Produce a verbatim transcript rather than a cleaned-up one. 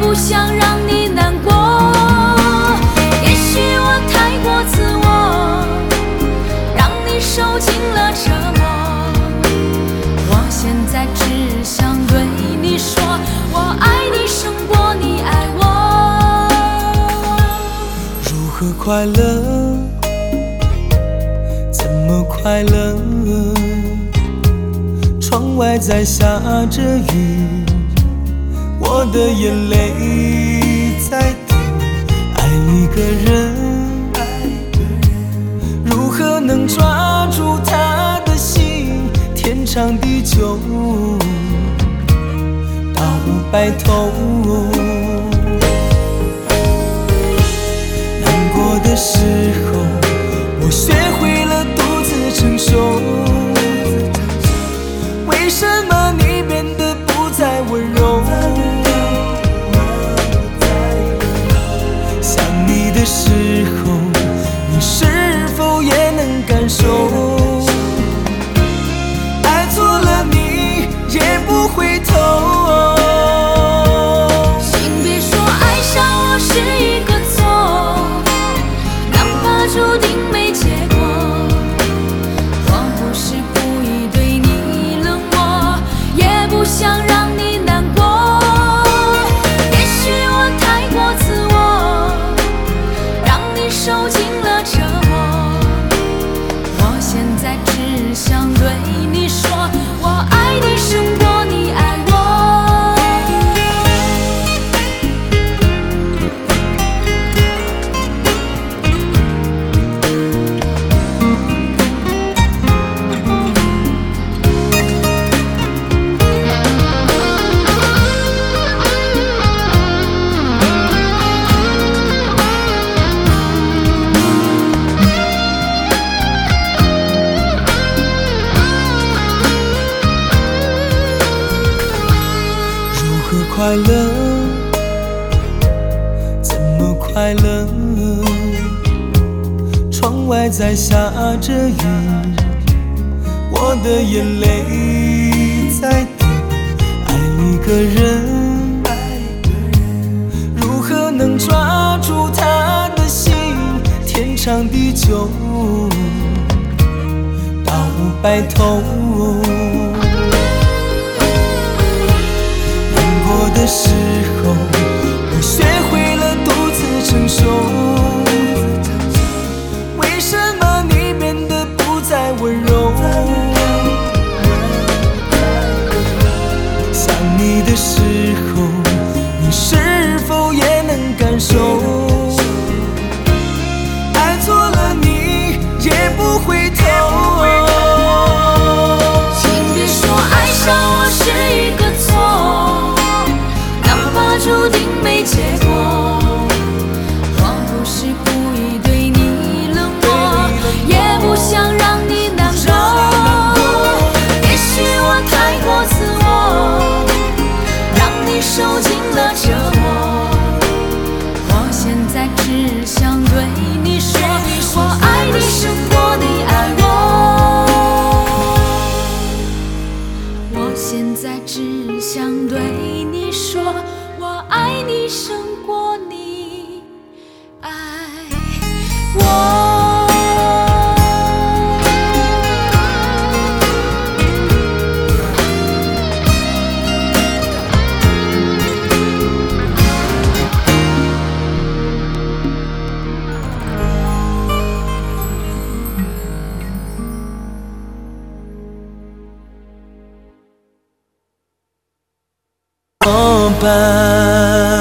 不想让你难过。也许我太过自我，让你受尽了折磨。我现在只想对你说，我爱你胜过你爱我。 如何快乐？怎么快乐？窗外在下着雨，我的眼泪在滴。爱一个人，如何能抓住他的心？天长地久，到白头。难过的时候，我学会了独自承受。为什么你变得不再温柔？想你的时候，你是否也能感受？爱错了你也不回头。 请别说爱上我是一个错，哪怕注定没结果。我不是故意对你冷漠，也不想让你难过。也许我太过自我，让你受尽了折磨。我现在只想对你说，我爱你胜过你爱我。 快乐，怎么快乐？窗外在下着雨，我的眼泪在滴。爱一个人，如何能抓住他的心？天长地久，到白头。过的时候，我学会了独自承受。为什么你变得不再温柔？想你的时候，你是否也能感受？爱错了你也不回头。 请别说爱上我是一个错，注定没结果。我不是故意对你冷漠，也不想让你难过。也许我太过自我，让你受尽了折磨。我现在只想对你说，我爱你胜过你爱我。我现在只想对你说，我爱你胜过你爱我。 怎么办？